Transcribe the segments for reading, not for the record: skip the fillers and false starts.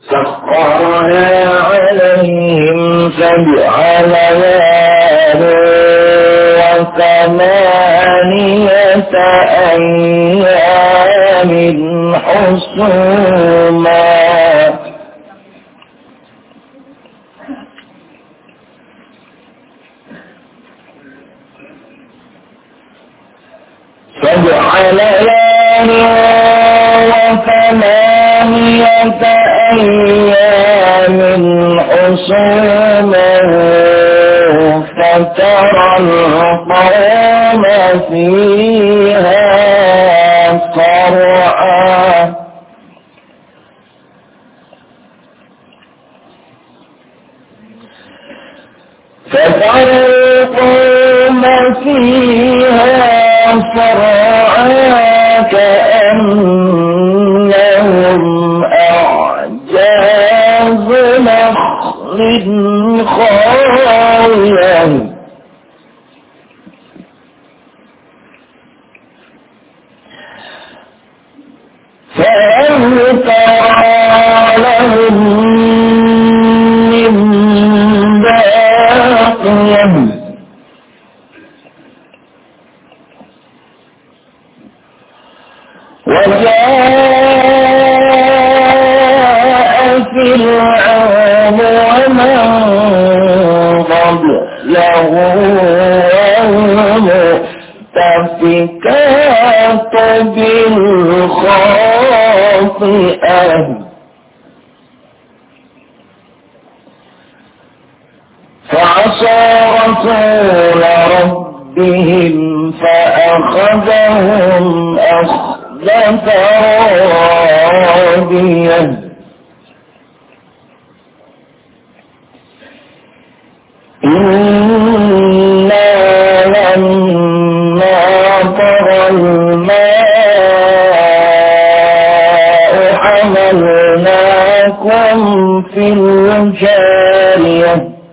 سخرها عليهم 7 ليال و8 أيام حسوما فترى القوم فيها صرعا كأنهم أعجاز نخل خاوية فهل ترى لهم من باقية وجاء فرعون ومن قبله والمؤتفكات بالخاطئة فعصى رسول ربهم فأخذهم أخذة رابية إنا لما طغى الماء حملناكم في الجارية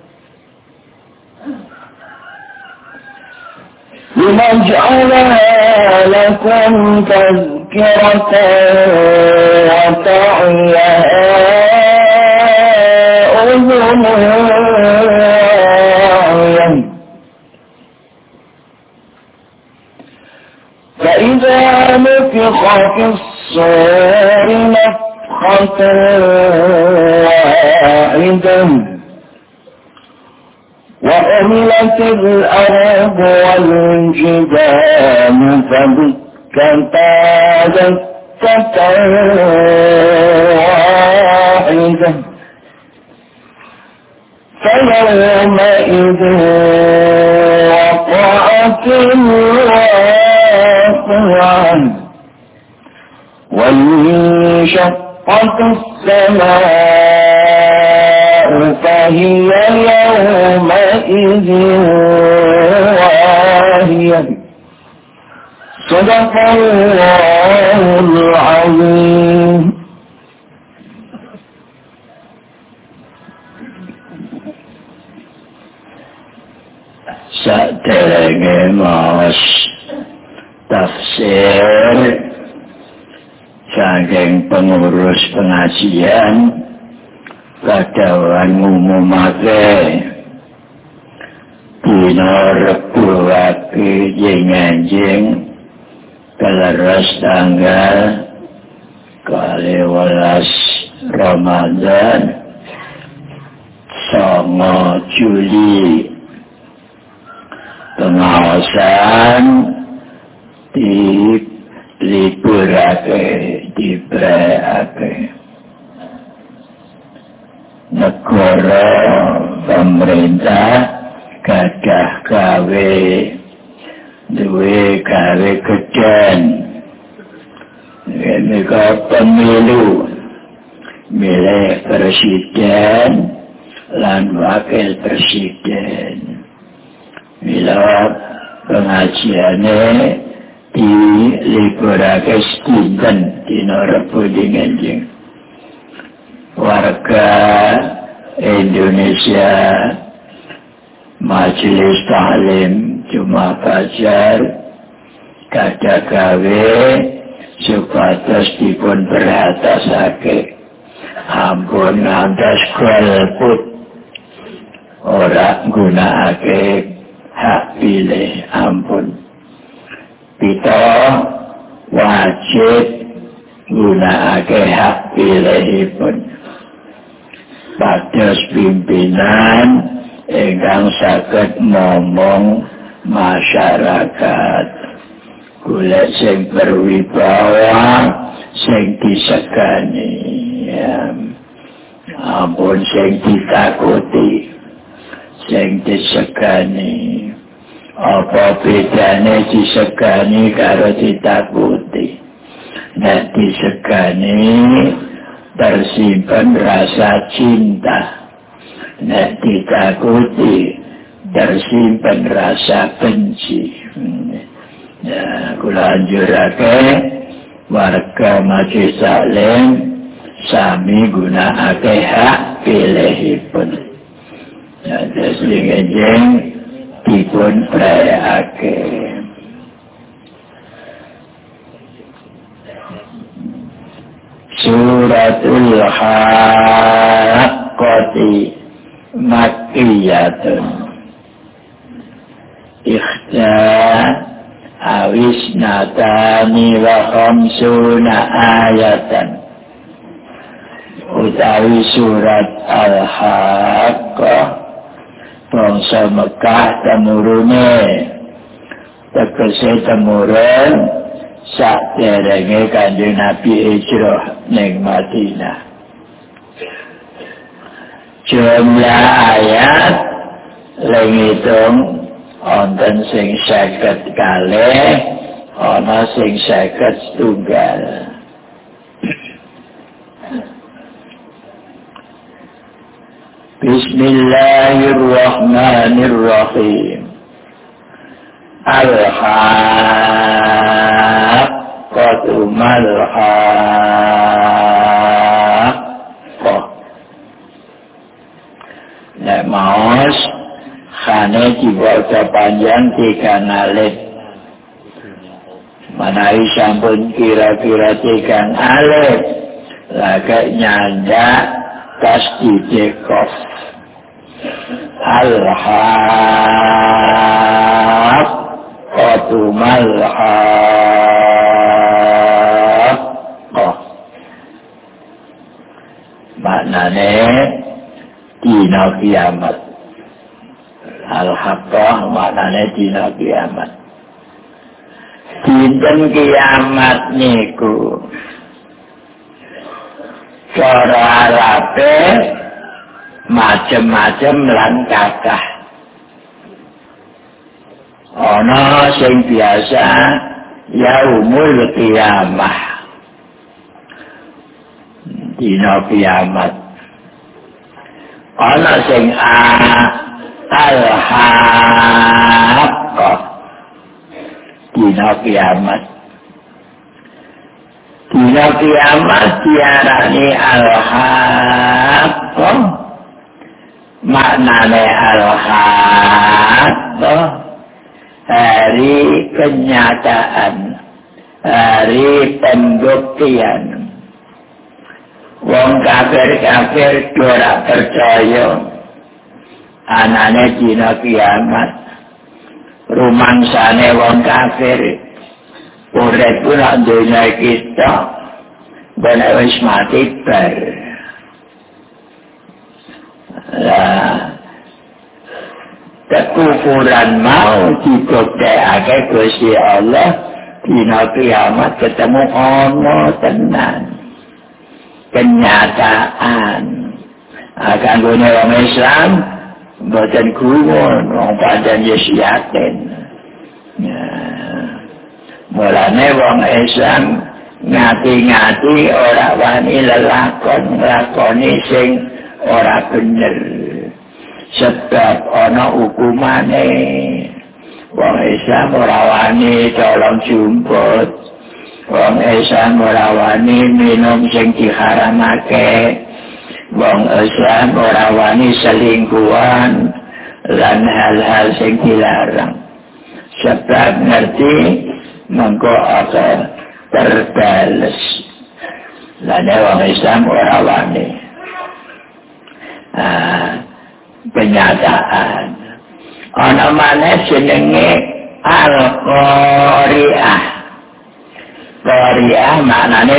لنجعلها لكم تذكرة وتعيها أذن واعية فإذا نفخ في الصور نفخة واحدة وحملت الأرض والجبال فدكتا دكة واحدة فيومئذ وقعت الواقعة وانشقت السماء فهي يومئذ واهية صدق الله العظيم. Saderenge maos tafsir saking pengurus pengajian kadhawan ngumumake dina Rebo Wage Enjing keleres tanggal 12 Ramadan 9 Juli pengawasan diliburake diberake negara pemerintah gadah gawe duwe gawe gedhen ini pemilu milih presiden lan wakil presiden. Mila pengajiane diliburake dinten dina Rebo Enjing. Warga Indonesia Majelis Taklim Jumat Fajar gadah gawe supados dipun beratasake ampun ngantos golput ora gunakake hak pilih ampun kita wajib gunakake hak pilihipun pados pimpinan ingkang saged momong masyarakat golek sing berwibawa sing disegani ampun sing ditakuti sing disegani apa bedane disegani karo ditakuti nek disegani tersimpan rasa cinta nek ditakuti tersimpan rasa benci ya kula anjurake warga Majelis Taklim sami gunakake hak pilihipun ya sing dipun prayake Suratul Haqqati Makkiyatun Ikhta awisnatani wa khamsuna ayatan utawi surat Al-Haqqah bangsa Mekah temurune tegese temurun saderenge Kanjeng Nabi hijrah ning Madinah. Jumlah ayat lengitung wonten sing 50 kalih ana sing 50 setunggal. Bismillahirrahmanirrahim. Al-Haqqatu mal-Haqqah. Nek maos khane dibaca panjang 3 alif. Manai sampun kira-kira 3 alif. Lagak nyandak tasdid qaf. Al-Haqqatu mal-Haqqah. Maknane dina kiamat. Al-Haqqah maknane dina kiamat. Dinten kiamat niku cara Arabe macem-macem lan kakah. Ana sing biasa yaumul qiyamah. Dina kiamat. Ana sing Al-Haqqah. Dina kiamat. Dina kiamat diarani Al-Haqqah. Maknane Al-Haqqah hari kenyataan, hari pembuktian. Wong kafir-kafir ora percaya anane dina kiamat. Rumangsane wong kafir urip ora dunya kita bener wis mati bar. Kekufuran mau dibuktekake Gusti Allah dina kiamat ketemu ono tenan kenyataan akan gune wong Islam boten gumun wong pancen wis yakin mulane wong Islam ngati-ngati ora wani lelakon nglakoni sing ora bener sebab ana hukumane wong Islam ora wani colong jumput wong Islam ora wani minum sing diharamake wong Islam ora wani selingkuhan lan hal-hal sing dilarang sebab ngerti mengko akan terbales Mulane wong Islam ora wani kenyataan. Ana maneh jenenge al-qari'ah. Qari'ah maknane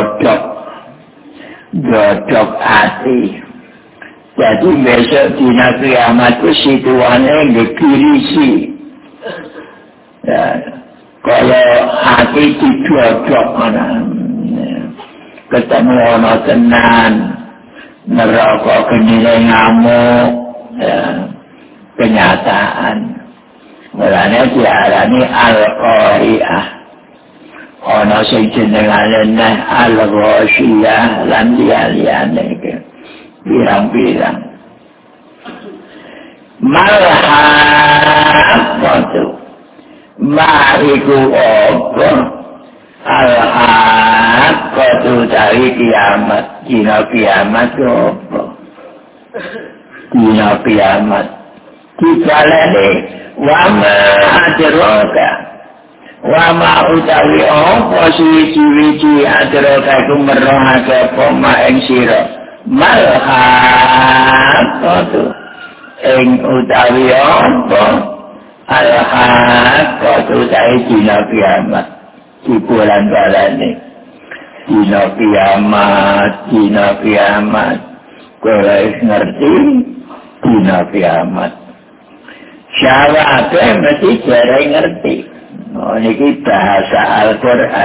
godhog ati. Jadi besok dina kiamat itu situane ngekirisi. Ya, kalau hati didodok mana, ketemu ana tenan, neraka genine ngamuk, ya, kenyataan. Mulane diarani al-qari'ah. Ana sing jenengane al-ghasyiyah lan liyane iki. Pirang-pirang. Malhaqqatu. Ma'iku apa? Al-haqqatu dari kiamat. Dina kiamat apa? Dina kiamat. Dibaleni wama adraka. Wama utawi apa suwi-suwi adraka iku merohake apa ma ing sira. Malhaqqatu ing utawi apa al-haqqatu dari dina kiamat di bulan balane dina kiamat kowe ngerti dina kiamat syawabe mesti jarang ngerti. Niki bahasa Al-Quran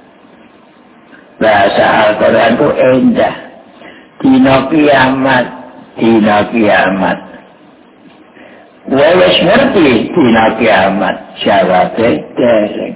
itu indah. Dina kiamat. Wes ngerti dina kiamat. Jawabe dereng.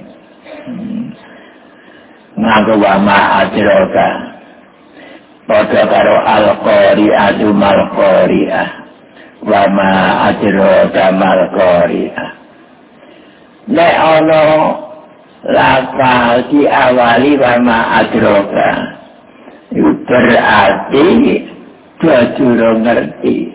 Nganggo wama adraka. Padha karo al-qari'atu mal-qari'ah. Wama adraka mal-qari'ah. Nek ana lafal diawali wama adraka. Itu berarti durung ngerti.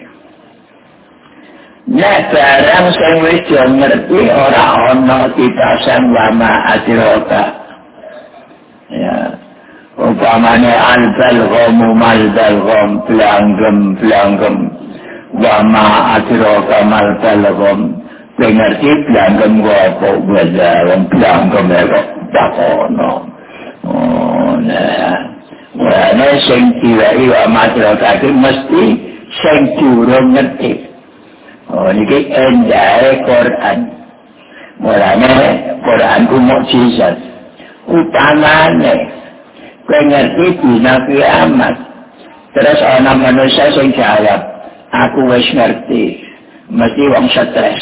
Nek barang sing wis ngerti ora ana dipasang wama adraka. Ya. Umpamane al-balghamu mal-balgham blanggem wama adraka mal-balgham. Ngerti blanggem apa wae blanggem kok takono. Oh, nah. Mulane sing diwai wa madrasah iki mesti sing durung ngerti. Oh niki endahe Quran. Mulane Quran ku mukjizat. Utamane kowe ngerti dina kiamat. Terus ana manusia sing jawab, aku wis ngerti. Mesti wong stres.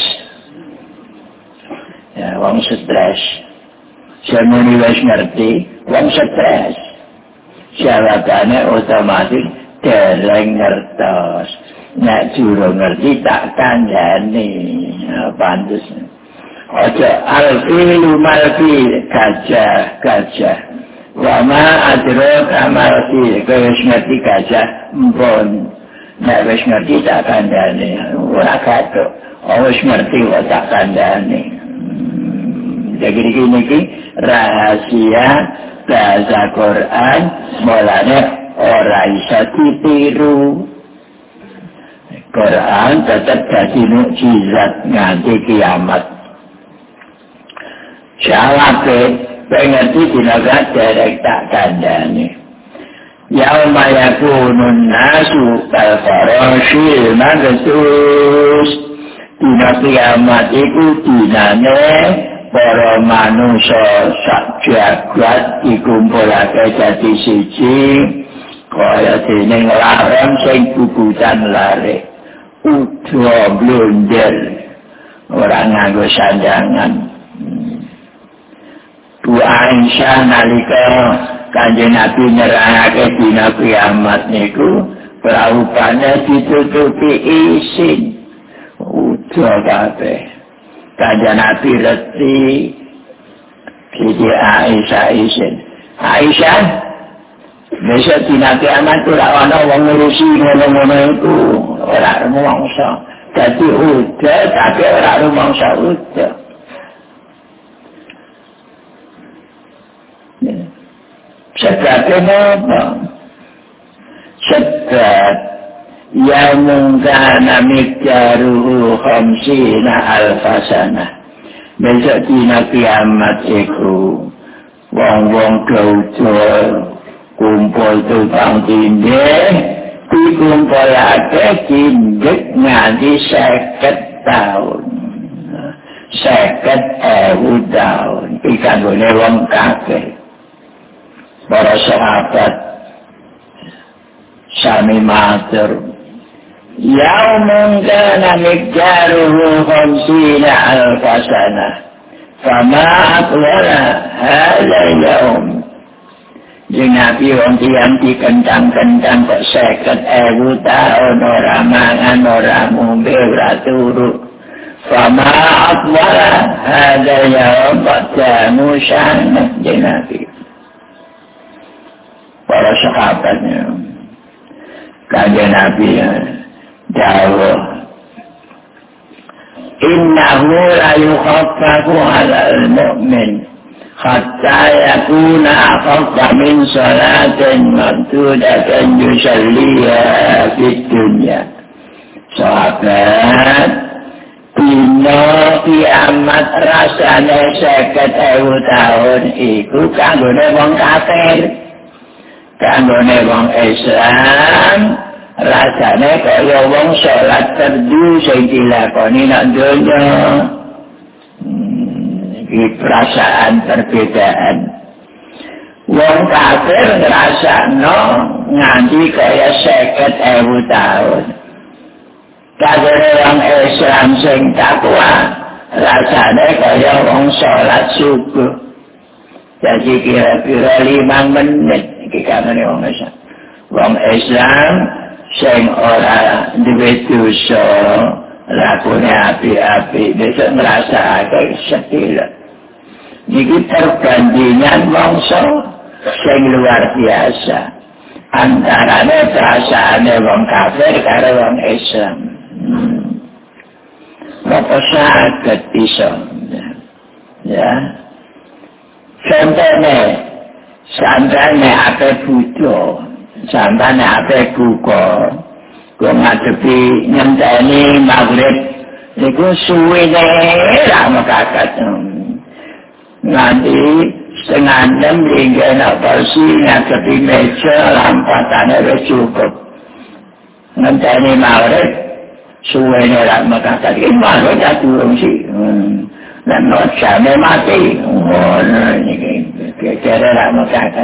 Ya, wong stres. Semene wis ngerti, wong stres. Jawabannya otomatis dereng ngertos. Nek durung ngerti tak kandhani. Pantes. Aja al-filu mal-fil gajah. Wa ma adraka mal-fil. Kowe wis ngerti gajah mpun. Nek wis ngerti tak kandhani. Ora kathok. Wis ngerti kok tak kandhani. Jadi niki rahasia bahasa Quran mulane ora iso ditiru. Quran tetap jadi mukjizat nganti kiamat. Jawabe pengerti dinaga derek tak kandhani. Yauma yakunun nasu kal farasyil mabthus. Dina kiamat iku dinane para manusia sak jagat dikumpulake dadi siji kaya dene larang sing bubutan lare uga blonder ora nganggo sandangan. Bu Aisyah nalika Kanjeng Nabi nyerahake dina kiamat niku praupane ditutupi isin uga kabeh. Kanjeng Nabi reti Siti Aisyah isin. Aisyah, besok dina kiamat ora ana wong ngurusi ngono-ngono iku, ora rumangsa. Dadi udah tapi ora rumangsa udah. sebabnya apa? Sebab yang kana mikdaruhu khamsina alfasana. Besok dina kiamat iku wong-wong gaudol kumpul tukang tindih dikumpulake tindih nganti 50 tahun. 50.000 tahun. Ikan boleh wong kafir. Para sahabat sami matur. Yaumun kana mikdaruhu khamsina alfasana. Fama aqwala hadha yaum. Jeung Nabi wong tiyang dikentang-kentang kok 50.000 tahun ora mangan, ora ngombe, ora turu. Fama aqwala hadha yaum qadamu syana jeung Nabi. Para sahabatnya kanjeng Nabi dawuh innahu la yukhaffafu 'alal mu'min hatta yakuna akhaffa min salatin maktudatin yusalliha fid dunya. Sahabat dina kiamat rasane 50.000 tahun iku kanggone wong kafir. Kanggone wong Islam rasane kaya wong salat fardu sing dilakoni nang donya. Iki perasaan perbedaan. Wong kafir ngrasakno nganti kaya 50.000 tahun. Kanggone wong Islam sing takwa rasane kaya wong salat subuh. Jadi kira-kira 5 menit iki kanggone wong Islam. Wong Islam sing ora duwe dosa lakune api-api bisa ngrasakake sedhela. Niki perbandingan mangsa sing luar biasa antarane perasaane wong kafir karo wong Islam. Apa saged iso ya contohnya sampeyan ape Buddha sampeyan ape buka kok ngadepi nyenteni maghrib niku suwene ra mekakat nganti setengah 6 hingga kursi ngadepi meja lampatane wis cukup nyenteni maghrib suwene ra mekakat iki maghrib ya durung sih dan nocane mati niki kira ra mekakat.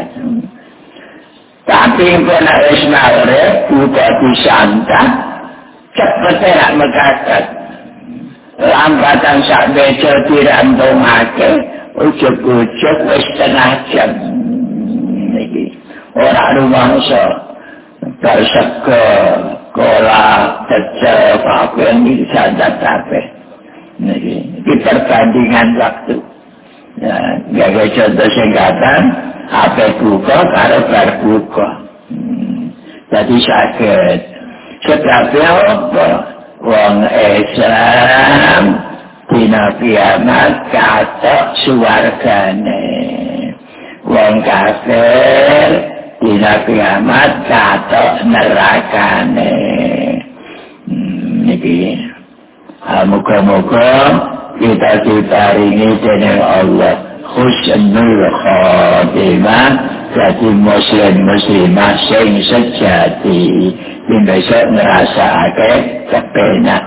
Tapi kena maghrib buka disantap cepet rak mekakat. Lambatan sak meja dirantungake ujug-ujug wis setengah jam niki. Ora rumangsa bersego kolak pecel kabeh iki sandat kabeh. Niki perbandingan waktu. Ya, gawe contoh singkatan apa buka karo bar buka. Jadi sakit. Sebabnya apa? Wong Islam dina kiamat katok suwargane. Wong kafir dina kiamat katok nerakane. Niki. Muga-muga kita diparingi dening Allah husnul khatimah jadi muslim-muslimah sing sejati yang bisa ngrasakake kepenak.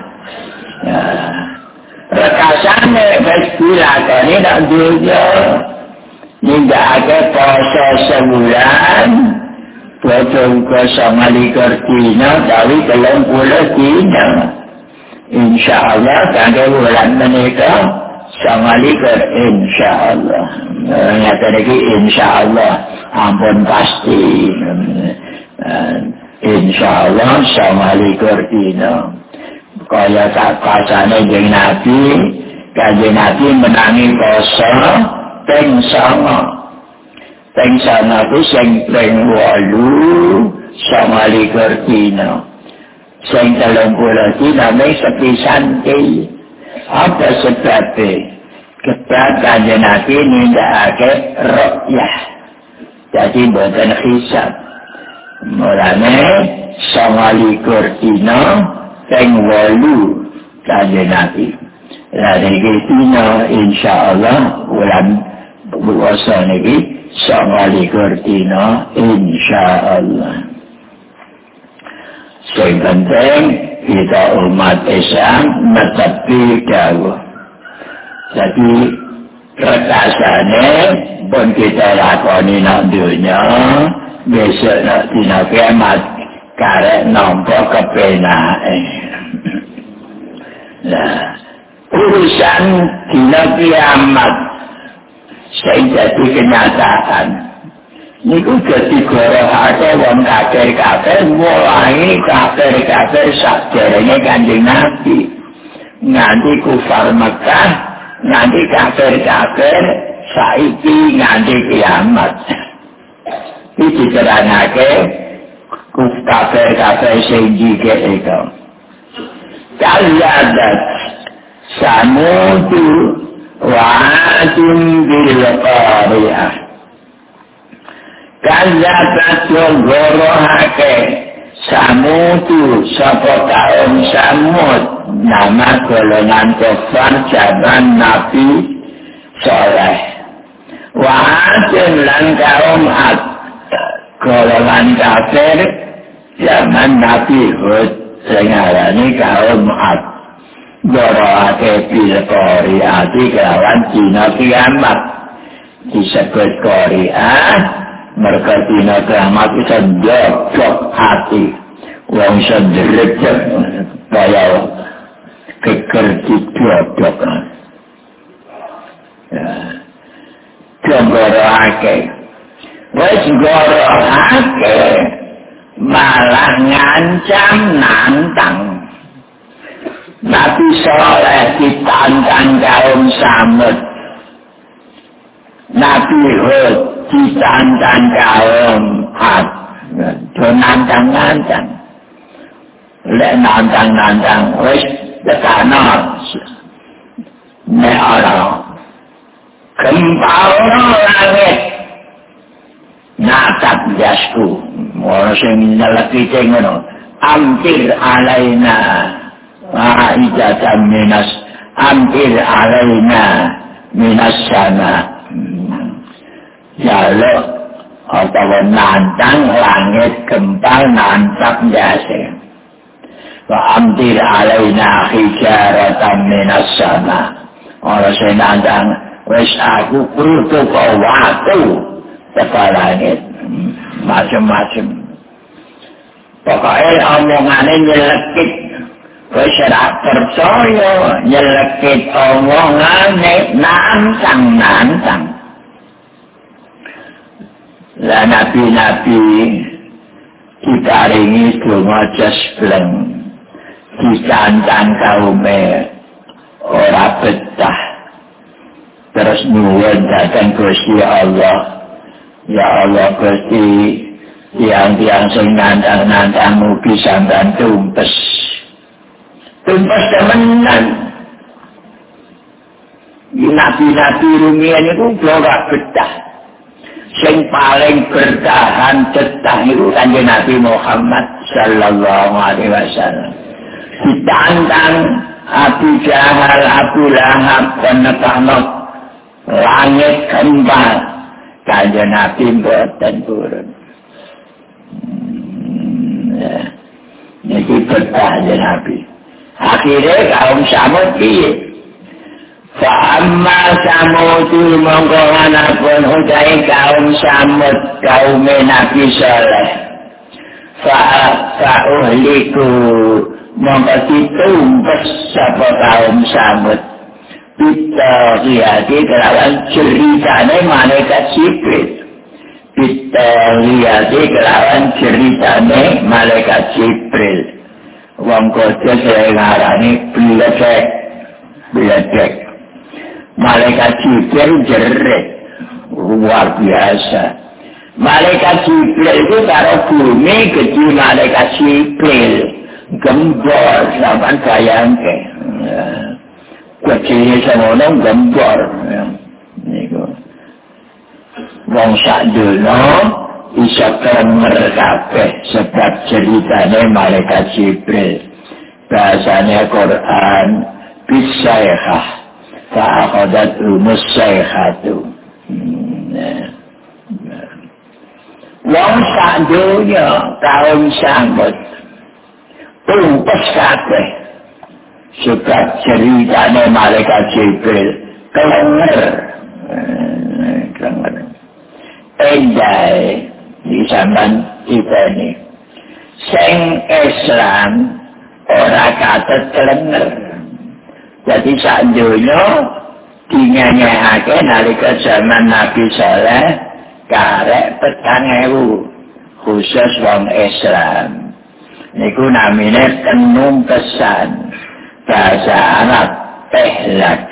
Rekasane wis dilakoni nang dunya nindakake poso sebulan bodho 29 dina tapi 30 dina. InsyaAllah kangge bulan menika 29 insyaallah. Nyata lagi insyaallah ampun pasti. Insyaallah 29 dina. Kaya sakasane jeung Nabi, kanjeng Nabi menangi poso ping 9. Ping 9 ku sing ping 8 29 dina. Sing 30 dina mek sepisan iki. Apa sebabnya? Ketika kanjeng Nabi nindakake ruqyah. Jadi boten hisab. Mulane 29 dina ping 8 Kanjeng Nabi. Lah niki dina insyaallah bulan puasa niki 29 dina insyaallah. Sing penting kita umat Islam netepi dawuh. Jadi rekasane pun kita lakoni nang dunya, besok nak dina kiamat karek nampa kepenake. Nah, urusan dina kiamat sing dadi kenyataan. Niku dadi gorohake wong kafir-kafir mulai kafir-kafir sakderenge Kanjeng Nabi. Nganti kufar Mekah, nganti kafir-kafir saiki nganti kiamat. Iki diterangake kafir-kafir sing jike itu. Kaliadat samudu wa'atim bil qariyah. Kaliadat yang gorohake samudu sapa kaum Samud, nama golongan kafir zaman Nabi Saleh. Wa'atim lan kaum Ad, golongan kafir zaman Nabi Hud, sing arane kaum Ad. Gorohake bil qariyati kelawan dina kiamat. Disebut qariyah mereka dina kiamat bisa jokok hati. Wong bisa derejat kaya keker didodok. Gorohake. Wis gorohake malah ngancam nantang. Nabi Saleh ditantang kaum Samud. Nabi Hud ditantang kaum Ad. Nantang-nantang. Lek nantang-nantang wis tekana. Nek ana kempauna langit natap jasku. Ora sing nyelekite ngono. Ampir alaina ijatan minas ampir alaina minas sana. Jaluk atau nantang langit gempal nantap jase. Wa ampir alaina hijaratan minas sana. Ora sing nantang wis aku kudu kok watu teka langit. Macam-macam. Pokoknya omongannya nyelekit. Wis ora percaya nyelekit omongane nantang-nantang. Lah nabi-nabi dikaringi donga jesbleng ditantang kaume ora betah. Terus nyuwun dhateng Gusti Allah. Ya Allah Gusti, tiang-tiang sing nantang-nantang mugi sampeyan tumpes. Tumpes temenan. Nabi-nabi rumiyin itu ora betah. Sing paling bertahan tetah itu Kanjeng Nabi Muhammad sallallahu alaihi wasallam. Ditantang Abu Jahal, Abu Lahab, penekano langit kembang. Kanjeng Nabi mboten turun. Ini betah Kanjeng Nabi. Akhirnya kaum Samud piye? Fa'amma Samudu mongkonganapun utai kaum Samud kaum Nabi Saleh. Fa'uhliku mongko ditumpes sapa kaum Samud. Kita lihat kelawan ceritane malaikat Jibril. Kita lihat kelawan ceritane malaikat Jibril. Wong kodo sing ngarani bledek. Malaikat Jibril jerit luar biasa. Malaikat Jibril itu karo bumi gede malaikat Jibril gembor sampean bayangke. Kecilnya semono gembor. Niku. wong sadonya bisa klenger kabeh sebab ceritane malaikat Jibril. Bahasanya Quran bisaihah fa'akhadat umus saihatu. Wong sadonya kaum sambut tumpes kabeh sebab ceritane malaikat Jibril klenger. Endai di zaman kita ini sing Islam ora katut klenger. Jadi sak donya dinyanyekake nalika zaman Nabi Saleh karek 4.000 khusus wong Islam. Niku namine penumpesan bahasa Arab ihlak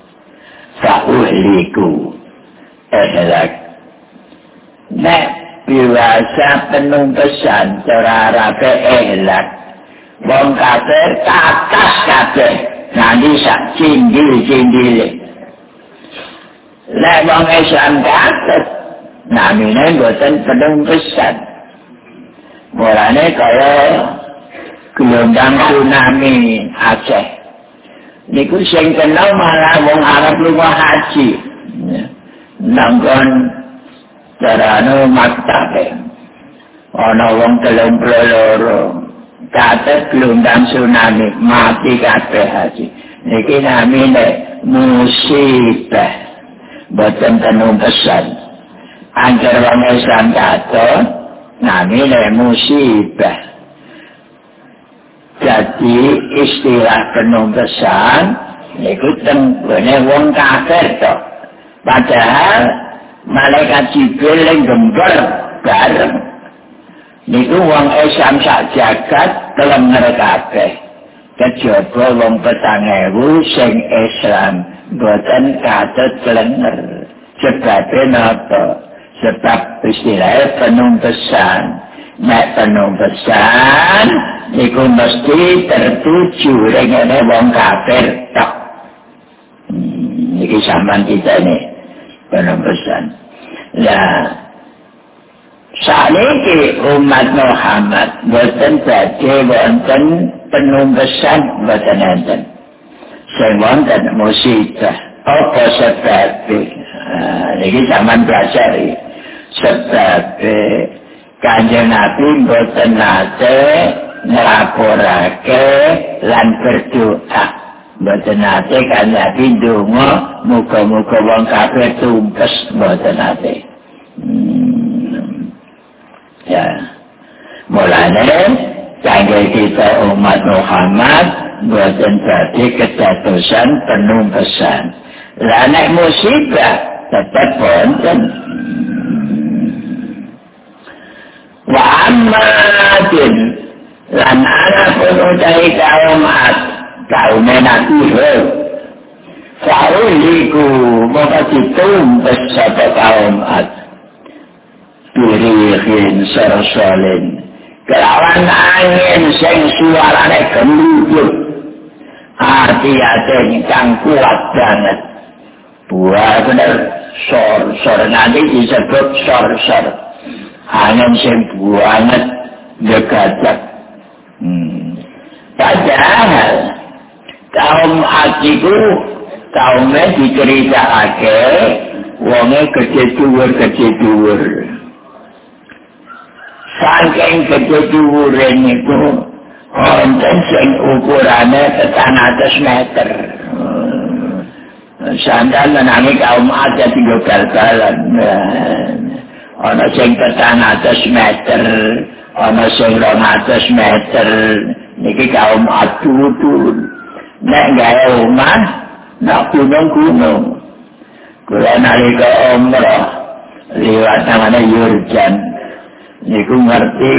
fa'uhliku ihlak. Nek biasa penumpesan cara Arab ihlak wong kafir katas kabeh nanti sak cindil-cindile. Nek wong Islam katut namine mboten penumpesan. Mulane kaya gelombang tsunami Aceh. Niku sing kenal malah wong Arab lunga haji. Nanggon carane maktabe. Ana wong 32 katut gelombang tsunami mati kabeh haji. Niki namine musibah. Boten penumpesan. Angger wong Islam katut namine musibah. Jadi istilah penumpesan niku tenggone wong kafir to. Padahal malaikat Jibril yang gembor bareng. Niku wong Islam sak jagat klenger kabeh. Kejaba wong 4.000 sing Islam boten katut klenger. Sebabnya napa? Sebab istilahnya penumpesan. Nek penumpesan niku mesti tertuju rene wong kafir tok. Niki zaman kita ini penumpesan. Lah saiki umat Muhammad boten badhe wonten penumpesan boten enten. Sing wonten musibah apa sebab? Niki zaman belajar iki. Sebab Kanjeng Nabi mboten nate nglaporake lan berdoa. Mboten nate Kanjeng Nabi ndonga muga-muga wong kafir tumpes mboten nate. Ya. Mulane kangge kita umat Muhammad mboten badhe kedadosan penumpesan. Lah nek musibah tetep wonten. Wa ammatin lan ana pun utai kaum Nabi Fa'uliku maka ditumpes sapa kaum birihin sarsalin kelawan angin sing suarane gemuduk hati-hati kang kuat banget buah bener sor nanti disebut sor angin sing banget gegajak. Padahal kaum Ad-iku kaumnya diceritakake wonge gede dhuwur. Saking gede dhuwure niku wonten sing ukurane 400 meter. Sandal menangi kaum Ad tinggal bal-balan. Ana sing 400 meter, ana sing 200 meter. Niki kaum Ad-turun. Nek gawe omah, nak gunung-gunung. Kula nalika umrah liwat namanya Yordan. Niku ngerti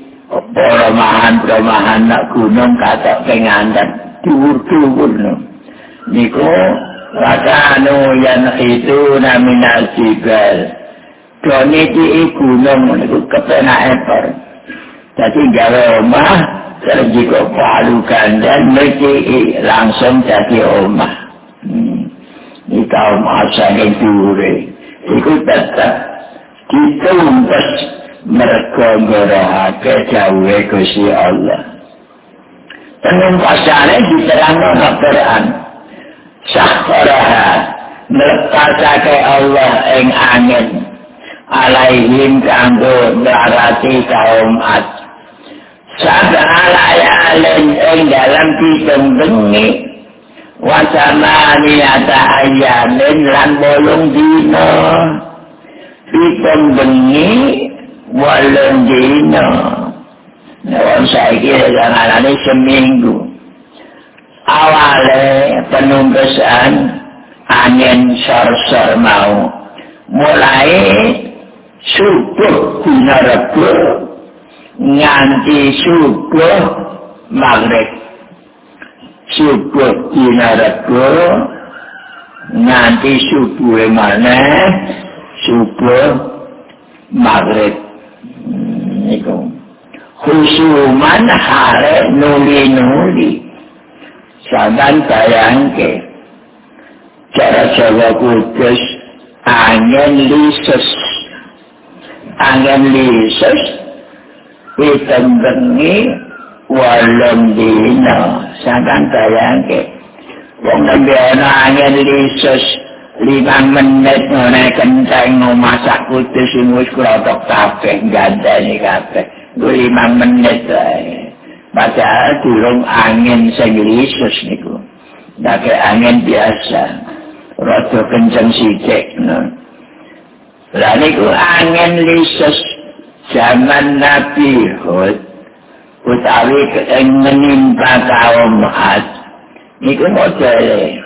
perumahan nak gunung katok pengandan dhuwur-dhuwur. Niku wakanu yang itu namina jibal. Doni di gunung niku kepenak ekor. Jadi gawe omah terjiko palukan dan mesti langsung jadi omah. Ini kaum asal yang dure. Itu tetap ditumpes mergo ngorohake dawuhe Gusti Allah. Penumpasane diterangno nang Quran. Sakharaha melepasake Allah ing angin alaihim kanggo nglarati kaum Ad. Sabalayalin ing dalam pitung bengi wacana niata ayamin lan 8 dina. Pitung bengi 8 dina. Nah, saiki janganane seminggu. Awale penumpesan angin sor-sor mau mulai subuh dina Rebo nganti subuh Maghrib. Subuh dina Rebo nganti subuh maneh subuh Maghrib. Niku khusuman hare nuli-nuli. Sampeyan bayangke cara Jawa Kudus angin lises pitung bengi 8 dina. Sampeyan bayangke wong nembe ana angin lises 5 menit ngene kenteng masak Kudus wis krotok kabeh gandane kabeh 5 menit ae. Padahal durung angin sing lises niku. Dake angin biasa. Rada kenceng sithik. Lah niku angin lises zaman Nabi Hud utawi menimpa kaum Ad. Niku modele.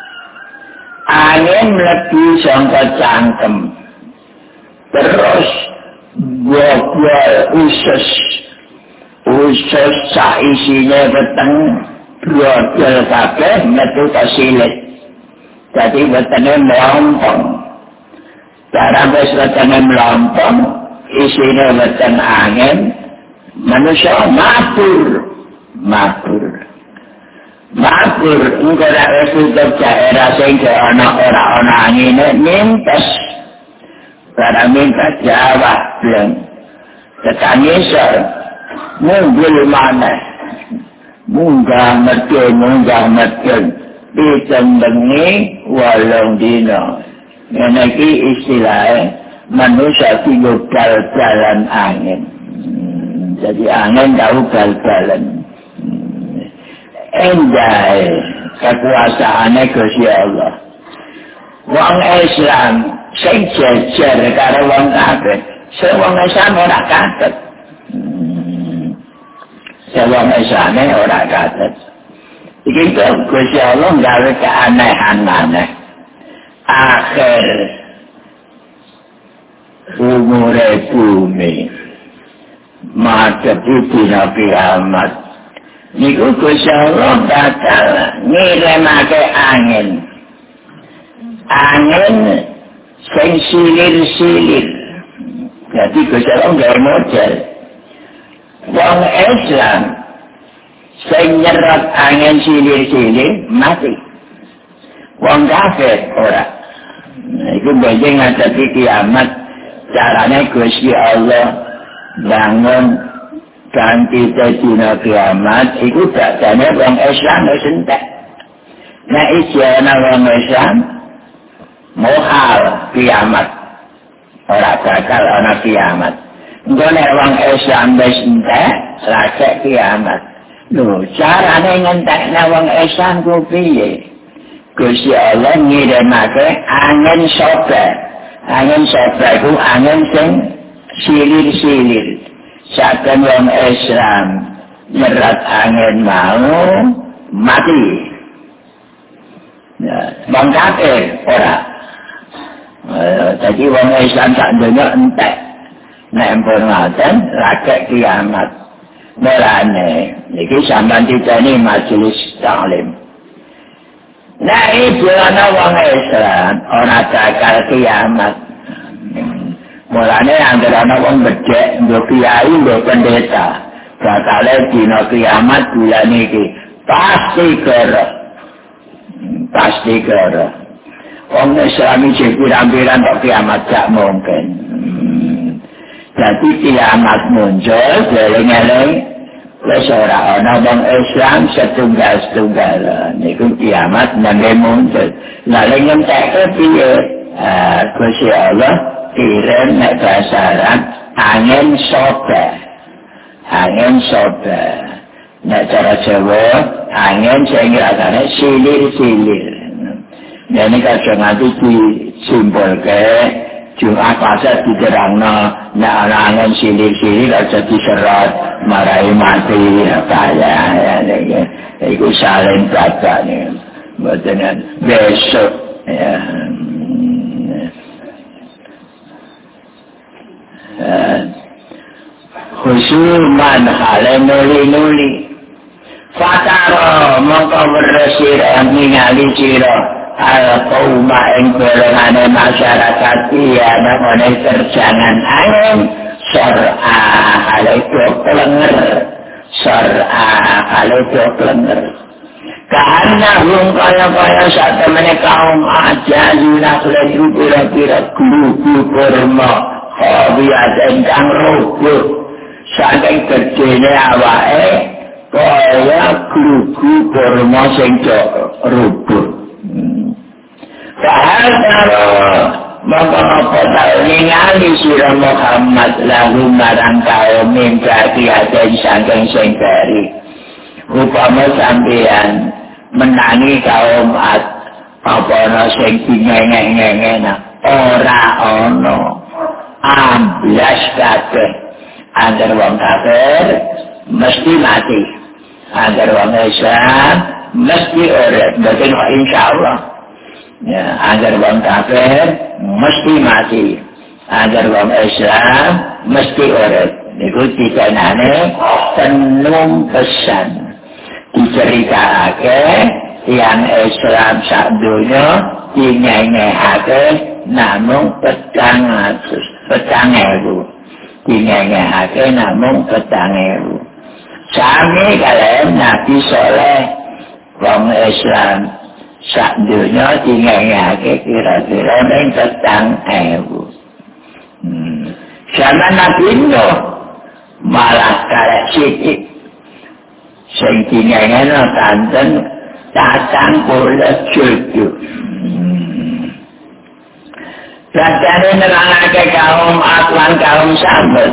Angin mlebu saka cangkem. Terus gobol usus sak isine weteng brodol kabeh metu ka silit. Dadi wetenge mlompong. Barang wis wetenge mlompong, isine weteng angin, manusia mabur. Engko nek wis tutup daerah sing ora ana angine mintes. Barang mintes Jawa bleng. Tekan isor munggul maneh. Munggah medun. Pitung bengi 8 dina. Ngene iki istilahe manusia tinggal jalan angin. Jadi angin tahu bal-balan. Endah kekuasaane Gusti Allah. Wong Islam sing jejer karo wong kafir, sing wong Islam ora katut. Wong Islam ora katut. Iki Gusti Allah gawe keanehan maneh. Akhir umure bumi madhepi dina kiamat. Niku Gusti Allah bakal ngirimake angin sing silir-silir. Jadi Gusti Allah gawe model. Wong Islam sing nyerap angin silir-silir mati. Wong kafir ora. Iku benjing ngadepi kiamat. Carane Gusti Allah bangun ganti dina kiamat iku dadane wong Islam wis entek. Nek iki ana wong Islam mohal kiamat. Ora bakal ana kiamat. Engko nek wong Islam wis entek, lagi kiamat. Lho, carane ngentekne wong Islam ku piye? Gusti Allah ngirimake angin sober. Angin sober itu angin sing silir-silir. Saben wong Islam nyerat angin mau mati. Wong kafir ora. Jadi wong Islam sak donya entek. Nek pun ngoten lagi kiamat. Mulane iki sampeyan diteni majelis taklim. Nah itu ana wong Islam ora bakal kiamat. Mulane anggere ana wong bedhek nggo kiai nggo pendeta, bakal dina kiamat bulan iki pasti gara. Wong Islam iki pirang-pirang kok kiamat gak mungkin. Jadi kiamat muncul, geleng-geleng, wis ora ana wong Islam setunggal-setunggal. Niku kiamat nangge muncul. Lah ngentekke piye? Gusti Allah kirim nek bahasa Arab angin soba. Angin soba. Nek cara Jawa angin sing rasane silir-silir. Ini kadang nanti disimbolke Jumat pasar diterangno nek ana angin silir-silir aja diserot marai mati kaya ya iku saling babane mboten besok ya khusuman hale nuli-nuli fataro mongko bersir ningali sira al-qauma ing golongane masyarakat iya namane terjangan angin sor'a hale klenger karena kaya sak temene kaum aja dinakle pira-pira guru kurma hobiat engkang rubuh saking gedene awake kaya guru kurma sing rubuh Fahadaro maka ningali sira Muhammad lahu marang kaum mimpi aten saking sing bari upama sampeyan menangi kaum apa ana sing ngengeng-ngengeng ora ana amblas kabeh anger wong kafir mesti mati anger wong Islam mesti urip dadi insyaallah ya, agar wong kafir mesti mati, agar wong Islam mesti urip. Niku dikenane tenung pesan. Diceritakake yang Islam sak donya dinyengehake namung 400.000. Dinyengehake namung 400.000. Sami kalian Nabi Soleh wong Islam sak dunia tinggalnya kira-kira yang 4.000. Zaman Nabi Nuh malah karek sikit. Sing tinggalnya tanten 80 Dadane nerangake kaum Atlan kaum Samud.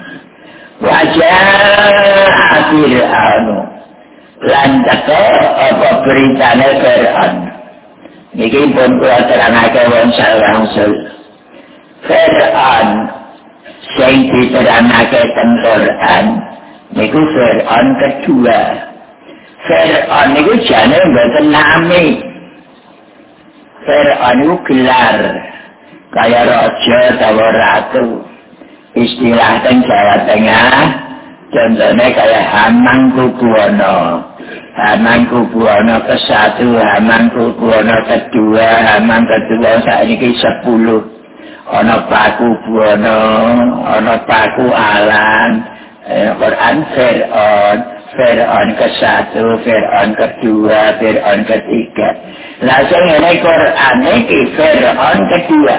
Wajah Fir'aun. Lan teko apa beritane Fir'aun. Niki pun kula terangake wong langsung. Fir'aun sing diterangake teng Quran niku Fir'aun kedua. Fir'aun niku jane mboten nami. Fir'aun niku gelar kaya raja utawa ratu. Istilah teng Jawa Tengah contohnya kayak Hamangkubuwono. Hamangkubuwono ke-1, Hamangkubuwono ke-2, Hamang kedua saiki 10. Ana Pakubuwono, ana Paku Alam, Quran Fir'aun, Fir'aun ke-1, Fir'aun ke-2, Fir'aun ke-3. Lah sing ngene Quran iki Fir'aun ke-2.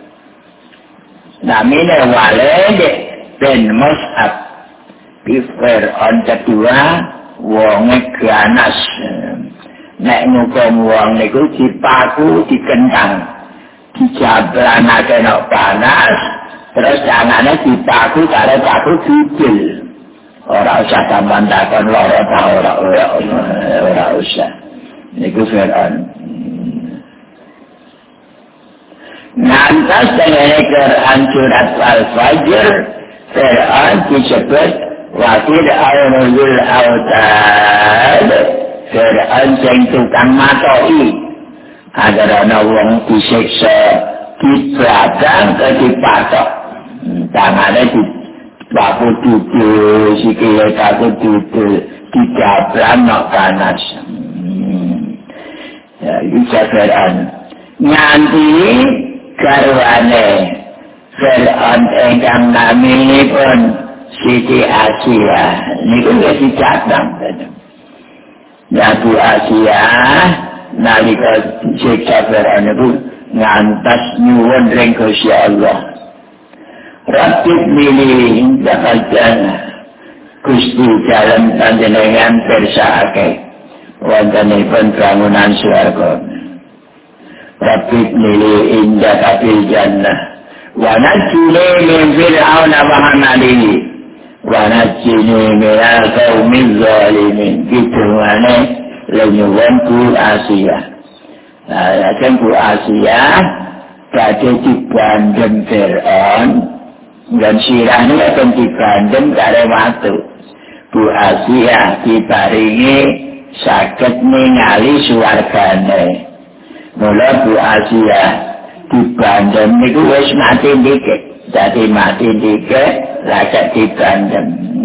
Namanya Walid bin Mus'ab. Fir'aun kedua wonge ganas. Nek ngukum wong niku dipaku dikentang. Dijablanake nek panas, terus jangane dipaku karo paku didil. Ora usah sampean takon lara ta ora usah. Niku Fir'aun. Nantas dengan Quran surat Al-Fajr, Fir'aun disebut Wakil Aunul Autad, Fir'aun sing tukang matoi. Agar ana wong disiksa, dibadang ke dipatok. Tangane dipaku dudul, sikile paku dudul, digablang nok panas. Ya, iki Fir'aun. Nganti garwane Fir'aun ingkang naminipun Siti Asia niku wis dicatang Nabi Asia nalika siksa Fir'aun niku ngantos nyuwun ring Gusti Allah Rapid milih dapatkan Gusti dalam panjenengan persake wontenipun bangunan swarga. Rapid milih indah kabil jannah wa najjini min fir'aun wa hamalihi wa najjini minal qaumiz zalimin. Kitungane lenyuwun Bu Asia. Lajeng Bu Asia badhe dibandem Fir'aun dan sirahnya akan dibandem karo watu. Bu Asia diparingi saged ningali swargane. Mula Bu Asia dibandem niku wis mati dikit. Dadi mati dikit lajeng dibandem.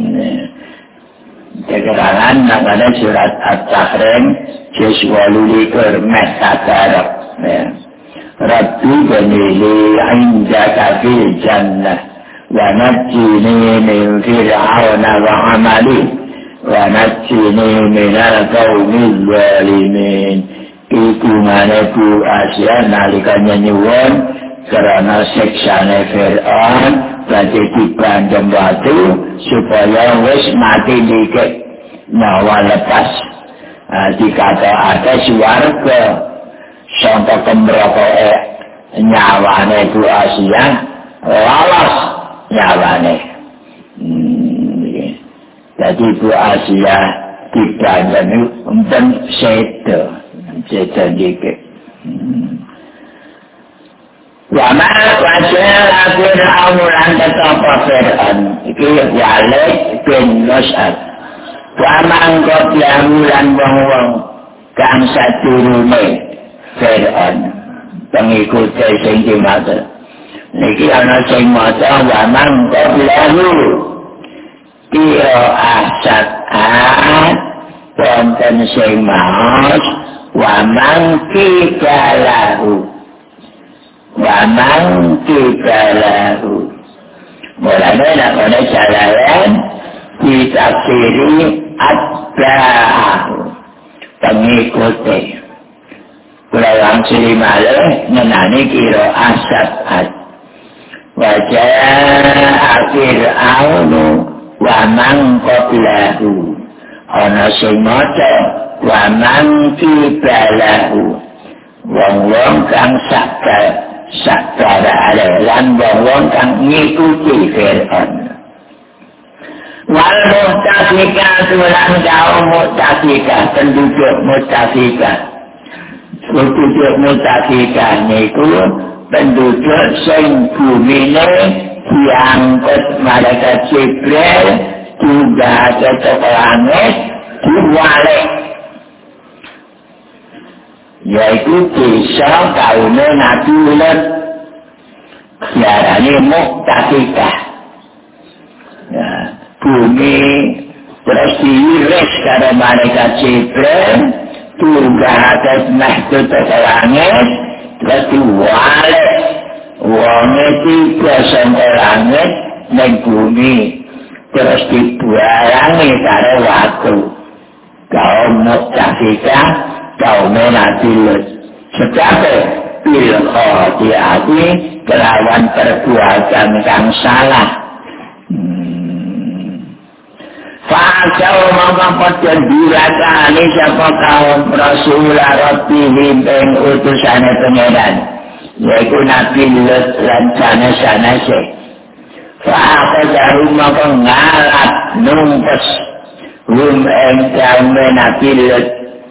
Keterangan namanya surat At-Tahrim juz 28 Tabarok. Rabbi banili indaka fil jannah wa najjini min fir'auna wa amali wa najjini minal qaumiz zalimin. Iku mane Bu Asia nalika nyuwun karena siksane Fir'aun badhe dibandem watu supaya wis mati dikit nyawa lepas. Dikataake swarga sampai kemrokoke nyawane Bu Asia lolos nyawane. Jadi Bu Asia dibandem enten sedo dikit. Wama wajah Fir'aun lan tetapa Fir'aun iki Walid bin Mus'ab. Wamang qoblahu lan wong-wong kang sadurunge Fir'aun pengikute sing dimaksud. Niki ana sing maca wamang qoblahu kira asat wonten sing maos wamang kibalahu mulanya namanya jalanan ditafsiri atba'ahu pengikuti pulang siri malih menani kira asat wajah Fir'aunu wamang qoblahu ana sing maca wamang kibalahu wong-wong kang sakara lan wong kang ngikuti Fir'aun. Wal mutafikah lan kaum mutafikah penduduk mutafikah. Penduduk mutafikah niku penduduk sing bumine diangkut malaikat Jibril juga ke langit diwalik. Yaitu desa kaum Nabi Lut diarani Muktafikah. Bumi terus diiris karo malaikat Jibril tunggah atas mahdud ke langit terus diwalik wonge tiga sampai langit ning bumi terus dibuarangi karo watu. Kaum Muktafikah kaum Nabi Lut sebagai bilkhati'ati kelawan perbuatan kang salah. Fa'asau mengkapatkan dirakani siapa kaum Rasulullah Rabbihim yang utusannya pengedan yaitu Nabi Lut dan sana-sanase. Fa'asau mengalap numpes hum yang kaum Nabi Lut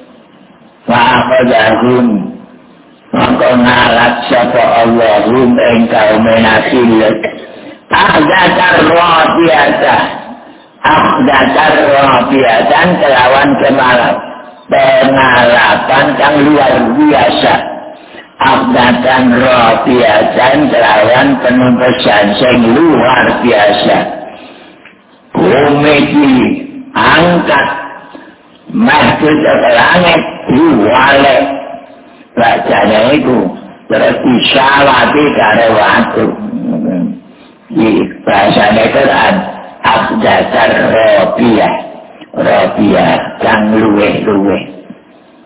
fa'asau mengalap siapa Allahum yang kaum Nabi Lut ahdatar rabiatah ahdatar rabiatan kelawan kemalap pengalapan yang luar biasa. Ahdatar rabiatan kelawan penumpesan yang luar biasa. Bumi diangkat mahdud ke langit diwalik bacanya itu terus disyawati kare waktu di bahasanya Quran. Abdasar Rabiah kang luweh-luweh.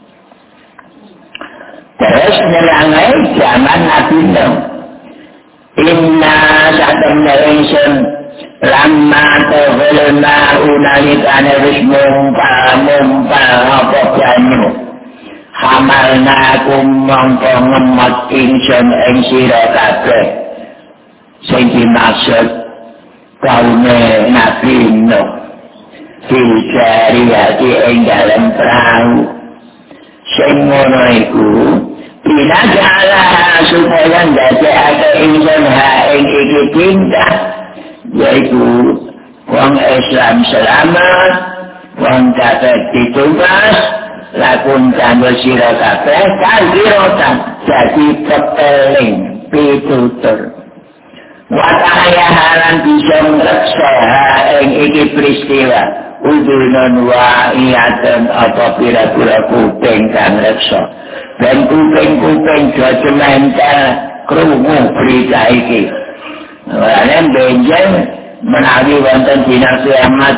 Terus nyerangai zaman Nabi Nuh. Inna satemne ingsun lama tuhul ma'u nalikane wis mumpal apa banyu hamalnakum mongko ngemot ingsun ing sira kabeh sing dimaksud kaume Nabi Nuh Filjariyati ing dalem perahu sing ngono iku binajala supaya ndadekake ingsun ha ing iki tindak yaitu wong Islam selamat wong kafir ditumbas lakun kanggo sira kabeh kalbirotan dadi pepeling pitutur wataya halan bisa ngreksa ing iki peristiwa udunun wa iyatan apa pira-pira kuping kang reksa dan kuping-kuping jojo mental krungu berita iki lan benjeng menawi wonten dina kiamat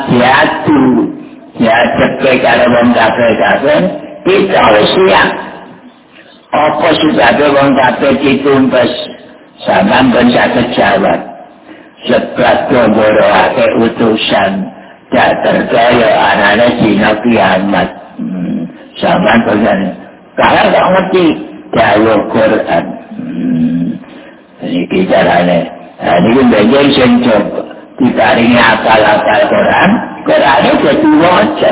diadep karo wong kafir kita wis siap apa sebab wong kafir ditumpes sampeyan ben saged jawab sebab ngoroake utusan tak terkaya anane dina kiamat sampeyan ben kalau tak ngerti dawuh Quran iki carane ini benjeng sing coba diparingi apal-apal Quran jadi wajar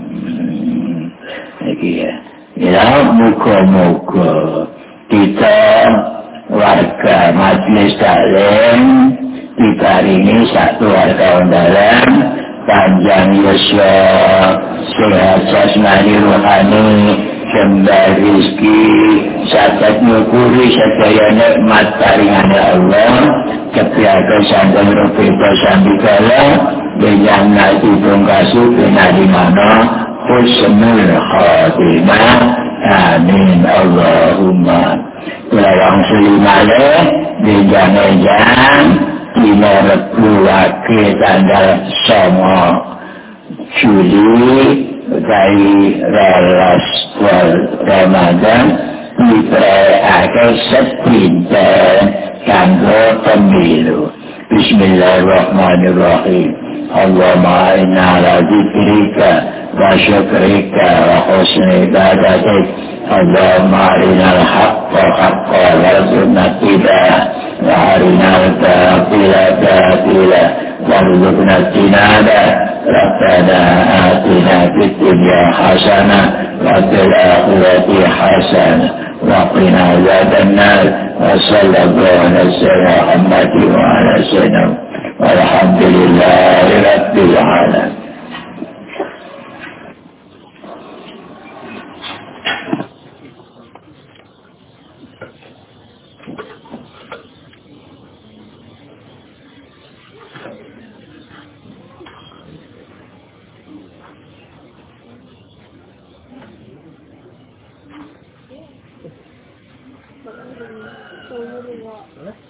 iki ya muga-muga kita warga Majelis Taklim diparingi satu warga undalan panjang yuswa sehat jasmani rohani jembar rizki sahabat nyukuri sedaya nikmat paringane Allah kebiaka sanggang rupita sambikala dengan nasi bungkasu binari mana husnul khatimah amin Allahumma lawang sulimale dijang-jang dina rebu wake tanggal 9 Juli dari relas Ramadan diperayake sepinten kanggo pemilu. Bismillahirrahmanirrahim. Allahumma inna ala dzikrika wa syukrika wa husni ibadatik. Allahumma arinal haqqa haqqa warzuqna ittiba'ah wa arinal batila batila warzuqna ijtinabah. Rabbana atina fid dunya hasanah wa fil akhirati hasanah wa qina adzabannar wa sallallahu ala Muhammadin wa ala sallam walhamdulillahi rabbil alamin. Hả?